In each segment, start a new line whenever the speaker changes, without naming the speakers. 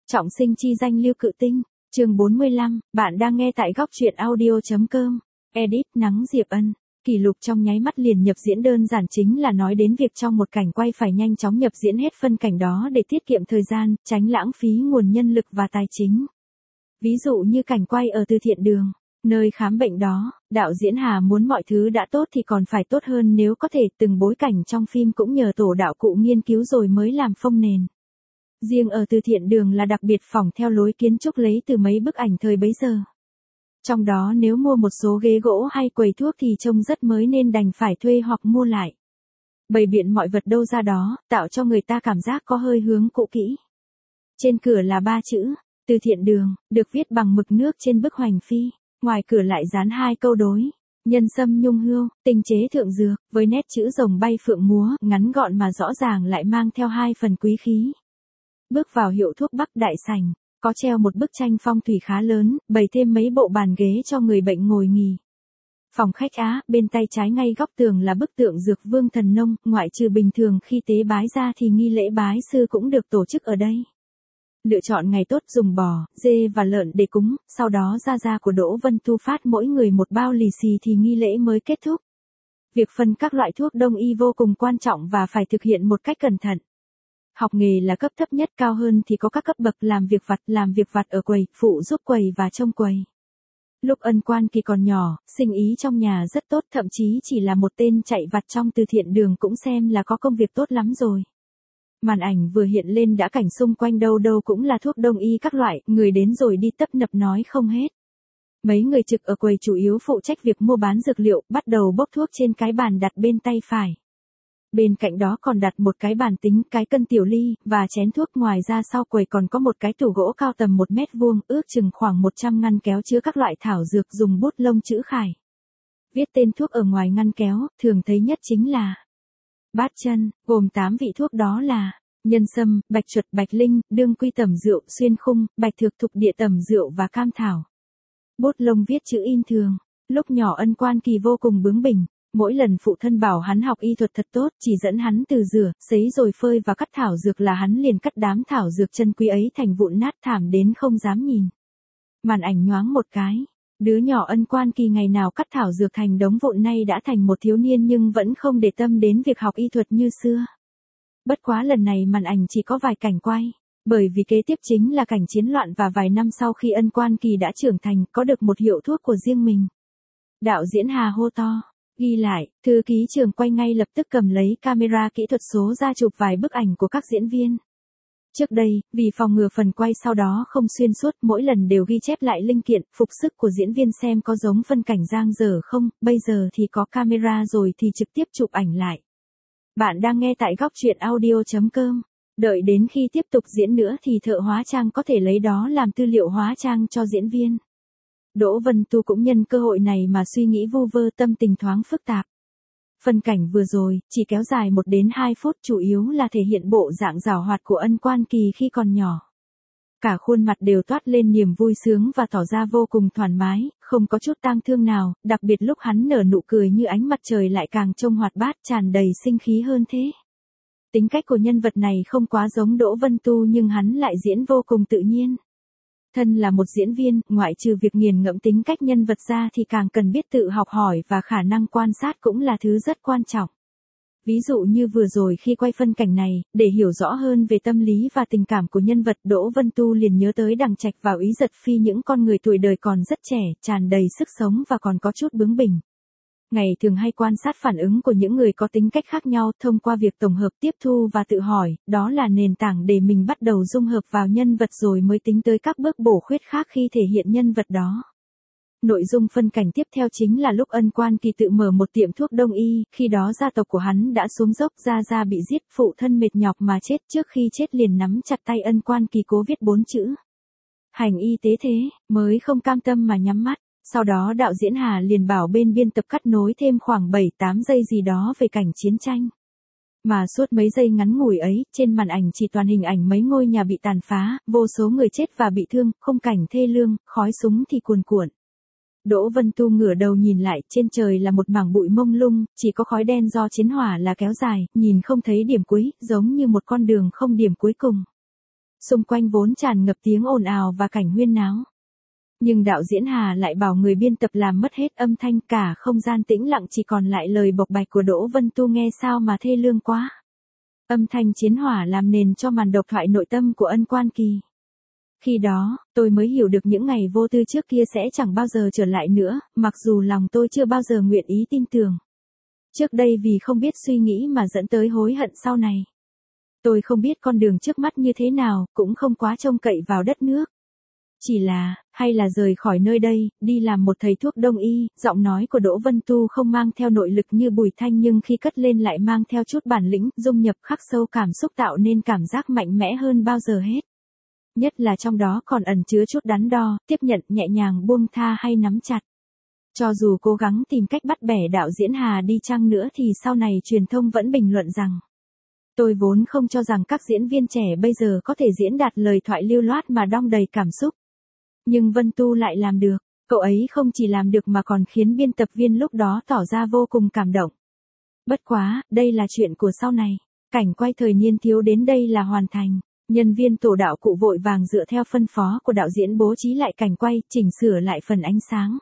Trọng sinh chi danh Lưu Cự Tinh, chương 45, bạn đang nghe tại góc truyện audio.com. Edit Nắng Diệp Ân. Kỷ lục trong nháy mắt liền nhập diễn đơn giản chính là nói đến việc trong một cảnh quay phải nhanh chóng nhập diễn hết phân cảnh đó để tiết kiệm thời gian, tránh lãng phí nguồn nhân lực và tài chính. Ví dụ như cảnh quay ở Từ Thiện Đường, nơi khám bệnh đó, đạo diễn Hà muốn mọi thứ đã tốt thì còn phải tốt hơn, nếu có thể từng bối cảnh trong phim cũng nhờ tổ đạo cụ nghiên cứu rồi mới làm phông nền. Riêng ở Từ Thiện Đường là đặc biệt phỏng theo lối kiến trúc lấy từ mấy bức ảnh thời bấy giờ. Trong đó nếu mua một số ghế gỗ hay quầy thuốc thì trông rất mới nên đành phải thuê hoặc mua lại. Bày biện mọi vật đâu ra đó, tạo cho người ta cảm giác có hơi hướng cũ kỹ. Trên cửa là 3 chữ, Từ Thiện Đường, được viết bằng mực nước trên bức hoành phi. Ngoài cửa lại dán 2 câu đối. Nhân sâm nhung hương, tinh chế thượng dược, với nét chữ rồng bay phượng múa, ngắn gọn mà rõ ràng lại mang theo 2 phần quý khí. Bước vào hiệu thuốc Bắc Đại Sảnh, có treo một bức tranh phong thủy khá lớn, bày thêm mấy bộ bàn ghế cho người bệnh ngồi nghỉ. Phòng khách Á, bên tay trái ngay góc tường là bức tượng Dược Vương Thần Nông, ngoại trừ bình thường khi tế bái ra thì nghi lễ bái sư cũng được tổ chức ở đây. Lựa chọn ngày tốt dùng bò, dê và lợn để cúng, sau đó gia của Đỗ Vân Tu phát mỗi người một bao lì xì thì nghi lễ mới kết thúc. Việc phân các loại thuốc đông y vô cùng quan trọng và phải thực hiện một cách cẩn thận. Học nghề là cấp thấp nhất, cao hơn thì có các cấp bậc làm việc vặt ở quầy, phụ giúp quầy và trông quầy. Lúc Ân Quan Kỳ còn nhỏ, sinh ý trong nhà rất tốt, thậm chí chỉ là một tên chạy vặt trong Từ Thiện Đường cũng xem là có công việc tốt lắm rồi. Màn ảnh vừa hiện lên đã cảnh xung quanh đâu đâu cũng là thuốc đông y các loại, người đến rồi đi tấp nập nói không hết. Mấy người trực ở quầy chủ yếu phụ trách việc mua bán dược liệu, bắt đầu bốc thuốc trên cái bàn đặt bên tay phải. Bên cạnh đó còn đặt một cái bàn tính, cái cân tiểu ly, và chén thuốc. Ngoài ra sau quầy còn có một cái tủ gỗ cao tầm 1 mét vuông, ước chừng khoảng 100 ngăn kéo chứa các loại thảo dược dùng bút lông chữ khải. Viết tên thuốc ở ngoài ngăn kéo, thường thấy nhất chính là Bát Chân, gồm 8 vị thuốc đó là nhân sâm, bạch chuột, bạch linh, đương quy tẩm rượu, xuyên khung, bạch thực thục địa tẩm rượu và cam thảo. Bút lông viết chữ in thường. Lúc nhỏ Ân Quan Kỳ vô cùng bướng bỉnh. Mỗi lần phụ thân bảo hắn học y thuật thật tốt, chỉ dẫn hắn từ rửa, sấy rồi phơi và cắt thảo dược là hắn liền cắt đám thảo dược chân quý ấy thành vụn nát thảm đến không dám nhìn. Màn ảnh nhoáng một cái. Đứa nhỏ Ân Quan Kỳ ngày nào cắt thảo dược thành đống vụn nay đã thành một thiếu niên nhưng vẫn không để tâm đến việc học y thuật như xưa. Bất quá lần này màn ảnh chỉ có vài cảnh quay. Bởi vì kế tiếp chính là cảnh chiến loạn và vài năm sau khi Ân Quan Kỳ đã trưởng thành, có được một hiệu thuốc của riêng mình. Đạo diễn Hà hô to. Ghi lại, thư ký trường quay ngay lập tức cầm lấy camera kỹ thuật số ra chụp vài bức ảnh của các diễn viên. Trước đây, vì phòng ngừa phần quay sau đó không xuyên suốt, mỗi lần đều ghi chép lại linh kiện, phục sức của diễn viên xem có giống phân cảnh giang dở không, bây giờ thì có camera rồi thì trực tiếp chụp ảnh lại. Bạn đang nghe tại góc truyện audio.com. Đợi đến khi tiếp tục diễn nữa thì thợ hóa trang có thể lấy đó làm tư liệu hóa trang cho diễn viên. Đỗ Vân Tu cũng nhân cơ hội này mà suy nghĩ vu vơ, tâm tình thoáng phức tạp. Phân cảnh vừa rồi, chỉ kéo dài 1 đến 2 phút, chủ yếu là thể hiện bộ dạng giảo hoạt của Ân Quan Kỳ khi còn nhỏ. Cả khuôn mặt đều toát lên niềm vui sướng và tỏ ra vô cùng thoải mái, không có chút tang thương nào, đặc biệt lúc hắn nở nụ cười như ánh mặt trời lại càng trông hoạt bát, tràn đầy sinh khí hơn thế. Tính cách của nhân vật này không quá giống Đỗ Vân Tu nhưng hắn lại diễn vô cùng tự nhiên. Thân là một diễn viên, ngoại trừ việc nghiền ngẫm tính cách nhân vật ra thì càng cần biết tự học hỏi và khả năng quan sát cũng là thứ rất quan trọng. Ví dụ như vừa rồi khi quay phân cảnh này, để hiểu rõ hơn về tâm lý và tình cảm của nhân vật, Đỗ Vân Tu liền nhớ tới Đằng Trạch và Úy Giật Phi, những con người tuổi đời còn rất trẻ, tràn đầy sức sống và còn có chút bướng bỉnh. Ngày thường hay quan sát phản ứng của những người có tính cách khác nhau, thông qua việc tổng hợp, tiếp thu và tự hỏi, đó là nền tảng để mình bắt đầu dung hợp vào nhân vật rồi mới tính tới các bước bổ khuyết khác khi thể hiện nhân vật đó. Nội dung phân cảnh tiếp theo chính là lúc Ân Quan Kỳ tự mở một tiệm thuốc đông y, khi đó gia tộc của hắn đã xuống dốc, gia bị giết, phụ thân mệt nhọc mà chết, trước khi chết liền nắm chặt tay Ân Quan Kỳ cố viết 4 chữ. Hành y tế thế, mới không cam tâm mà nhắm mắt. Sau đó đạo diễn Hà liền bảo bên biên tập cắt nối thêm khoảng 7-8 giây gì đó về cảnh chiến tranh. Mà suốt mấy giây ngắn ngủi ấy, trên màn ảnh chỉ toàn hình ảnh mấy ngôi nhà bị tàn phá, vô số người chết và bị thương, khung cảnh thê lương, khói súng thì cuồn cuộn. Đỗ Vân Tu ngửa đầu nhìn lại, trên trời là một mảng bụi mông lung, chỉ có khói đen do chiến hỏa là kéo dài, nhìn không thấy điểm cuối, giống như một con đường không điểm cuối cùng. Xung quanh vốn tràn ngập tiếng ồn ào và cảnh huyên náo. Nhưng đạo diễn Hà lại bảo người biên tập làm mất hết âm thanh, cả không gian tĩnh lặng chỉ còn lại lời bộc bạch của Đỗ Vân Tu nghe sao mà thê lương quá. Âm thanh chiến hỏa làm nền cho màn độc thoại nội tâm của Ân Quan Kỳ. Khi đó, tôi mới hiểu được những ngày vô tư trước kia sẽ chẳng bao giờ trở lại nữa, mặc dù lòng tôi chưa bao giờ nguyện ý tin tưởng. Trước đây vì không biết suy nghĩ mà dẫn tới hối hận sau này. Tôi không biết con đường trước mắt như thế nào, cũng không quá trông cậy vào đất nước. Chỉ là, hay là rời khỏi nơi đây, đi làm một thầy thuốc đông y, giọng nói của Đỗ Vân Tu không mang theo nội lực như Bùi Thanh nhưng khi cất lên lại mang theo chút bản lĩnh, dung nhập khắc sâu cảm xúc tạo nên cảm giác mạnh mẽ hơn bao giờ hết. Nhất là trong đó còn ẩn chứa chút đắn đo, tiếp nhận nhẹ nhàng buông tha hay nắm chặt. Cho dù cố gắng tìm cách bắt bẻ đạo diễn Hà đi chăng nữa thì sau này truyền thông vẫn bình luận rằng tôi vốn không cho rằng các diễn viên trẻ bây giờ có thể diễn đạt lời thoại lưu loát mà đong đầy cảm xúc. Nhưng Vân Tu lại làm được, cậu ấy không chỉ làm được mà còn khiến biên tập viên lúc đó tỏ ra vô cùng cảm động. Bất quá, đây là chuyện của sau này, cảnh quay thời niên thiếu đến đây là hoàn thành. Nhân viên tổ đạo cụ vội vàng dựa theo phân phó của đạo diễn bố trí lại cảnh quay, chỉnh sửa lại phần ánh sáng.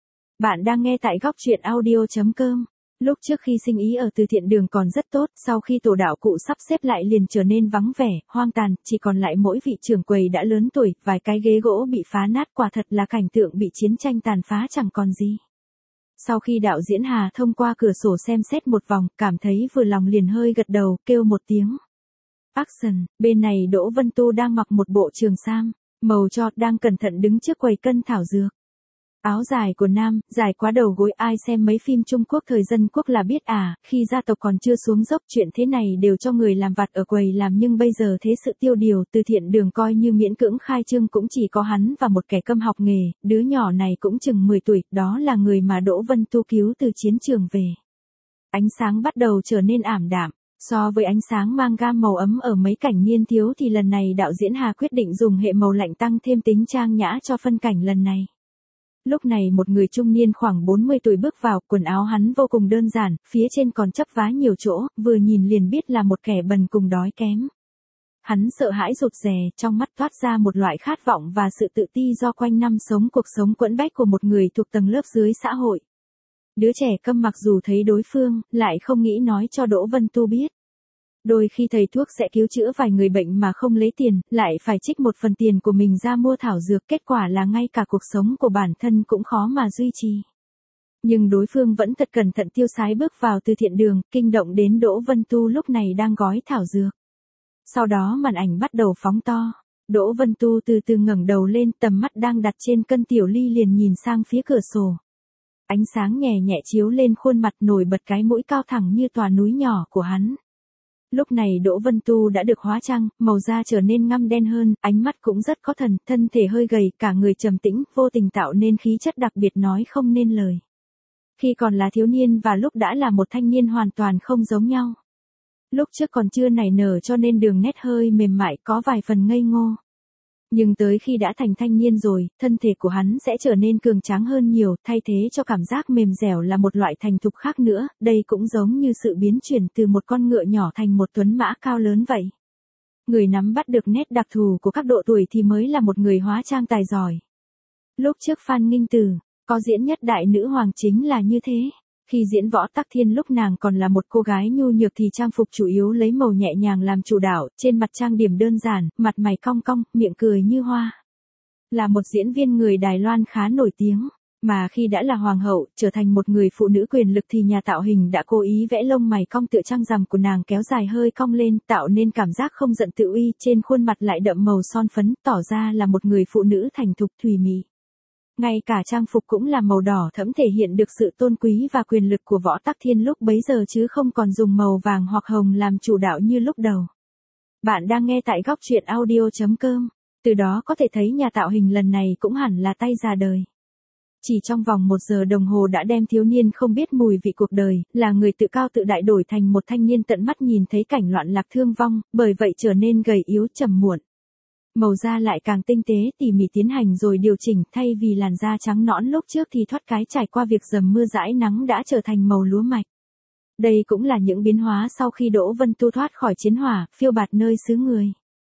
Bạn đang nghe tại góc truyện audio.com. Lúc trước khi sinh ý ở Từ Thiện Đường còn rất tốt, sau khi tổ đạo cụ sắp xếp lại liền trở nên vắng vẻ, hoang tàn, chỉ còn lại mỗi vị trưởng quầy đã lớn tuổi, vài cái ghế gỗ bị phá nát, quả thật là cảnh tượng bị chiến tranh tàn phá chẳng còn gì. Sau khi đạo diễn Hà thông qua cửa sổ xem xét một vòng, cảm thấy vừa lòng liền hơi gật đầu, kêu một tiếng. Action, bên này Đỗ Vân Tu đang mặc một bộ trường sam, màu tro, đang cẩn thận đứng trước quầy cân thảo dược. Áo dài của nam, dài quá đầu gối, ai xem mấy phim Trung Quốc thời dân quốc là biết à, khi gia tộc còn chưa xuống dốc chuyện thế này đều cho người làm vặt ở quầy làm nhưng bây giờ thế sự tiêu điều, Từ Thiện Đường coi như miễn cưỡng khai trương cũng chỉ có hắn và một kẻ câm học nghề, đứa nhỏ này cũng chừng 10 tuổi, đó là người mà Đỗ Vân Tu cứu từ chiến trường về. Ánh sáng bắt đầu trở nên ảm đạm. So với ánh sáng mang gam màu ấm ở mấy cảnh niên thiếu thì lần này đạo diễn Hà quyết định dùng hệ màu lạnh tăng thêm tính trang nhã cho phân cảnh lần này. Lúc này một người trung niên khoảng 40 tuổi bước vào, quần áo hắn vô cùng đơn giản, phía trên còn chấp vá nhiều chỗ, vừa nhìn liền biết là một kẻ bần cùng đói kém. Hắn sợ hãi rụt rè, trong mắt toát ra một loại khát vọng và sự tự ti do quanh năm sống cuộc sống quẫn bách của một người thuộc tầng lớp dưới xã hội. Đứa trẻ câm mặc dù thấy đối phương, lại không nghĩ nói cho Đỗ Vân Tu biết. Đôi khi thầy thuốc sẽ cứu chữa vài người bệnh mà không lấy tiền, lại phải trích một phần tiền của mình ra mua thảo dược, kết quả là ngay cả cuộc sống của bản thân cũng khó mà duy trì. Nhưng đối phương vẫn thật cẩn thận tiêu sái bước vào Từ Thiện Đường, kinh động đến Đỗ Vân Tu lúc này đang gói thảo dược. Sau đó màn ảnh bắt đầu phóng to. Đỗ Vân Tu từ từ ngẩng đầu lên, tầm mắt đang đặt trên cân tiểu ly liền nhìn sang phía cửa sổ. Ánh sáng nhẹ nhẹ chiếu lên khuôn mặt nổi bật cái mũi cao thẳng như tòa núi nhỏ của hắn. Lúc này Đỗ Vân Tu đã được hóa trang, màu da trở nên ngăm đen hơn, ánh mắt cũng rất có thần, thân thể hơi gầy, cả người trầm tĩnh, vô tình tạo nên khí chất đặc biệt nói không nên lời. Khi còn là thiếu niên và lúc đã là một thanh niên hoàn toàn không giống nhau. Lúc trước còn chưa nảy nở cho nên đường nét hơi mềm mại, có vài phần ngây ngô. Nhưng tới khi đã thành thanh niên rồi, thân thể của hắn sẽ trở nên cường tráng hơn nhiều, thay thế cho cảm giác mềm dẻo là một loại thành thục khác nữa, đây cũng giống như sự biến chuyển từ một con ngựa nhỏ thành một tuấn mã cao lớn vậy. Người nắm bắt được nét đặc thù của các độ tuổi thì mới là một người hóa trang tài giỏi. Lúc trước Phan Nghinh Từ, có diễn nhất đại nữ hoàng chính là như thế. Khi diễn Võ Tắc Thiên lúc nàng còn là một cô gái nhu nhược thì trang phục chủ yếu lấy màu nhẹ nhàng làm chủ đạo, trên mặt trang điểm đơn giản, mặt mày cong cong, miệng cười như hoa. Là một diễn viên người Đài Loan khá nổi tiếng, mà khi đã là hoàng hậu, trở thành một người phụ nữ quyền lực thì nhà tạo hình đã cố ý vẽ lông mày cong tựa trăng rằm của nàng kéo dài hơi cong lên, tạo nên cảm giác không giận tự uy, trên khuôn mặt lại đậm màu son phấn, tỏ ra là một người phụ nữ thành thục thùy mị. Ngay cả trang phục cũng là màu đỏ thẫm thể hiện được sự tôn quý và quyền lực của Võ Tắc Thiên lúc bấy giờ chứ không còn dùng màu vàng hoặc hồng làm chủ đạo như lúc đầu. Bạn đang nghe tại góc truyện audio.com, từ đó có thể thấy nhà tạo hình lần này cũng hẳn là tay già đời. Chỉ trong vòng 1 giờ đồng hồ đã đem thiếu niên không biết mùi vị cuộc đời, là người tự cao tự đại đổi thành một thanh niên tận mắt nhìn thấy cảnh loạn lạc thương vong, bởi vậy trở nên gầy yếu trầm muộn. Màu da lại càng tinh tế tỉ mỉ tiến hành rồi điều chỉnh, thay vì làn da trắng nõn lúc trước thì thoát cái trải qua việc dầm mưa dãi nắng đã trở thành màu lúa mạch. Đây cũng là những biến hóa sau khi Đỗ Vân Tu thoát khỏi chiến hỏa, phiêu bạt nơi xứ người.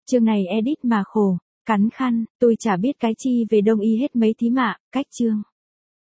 Chương này edit mà khổ, cắn khăn, tôi chả biết cái chi về đông y hết mấy thí mạ, cách chương.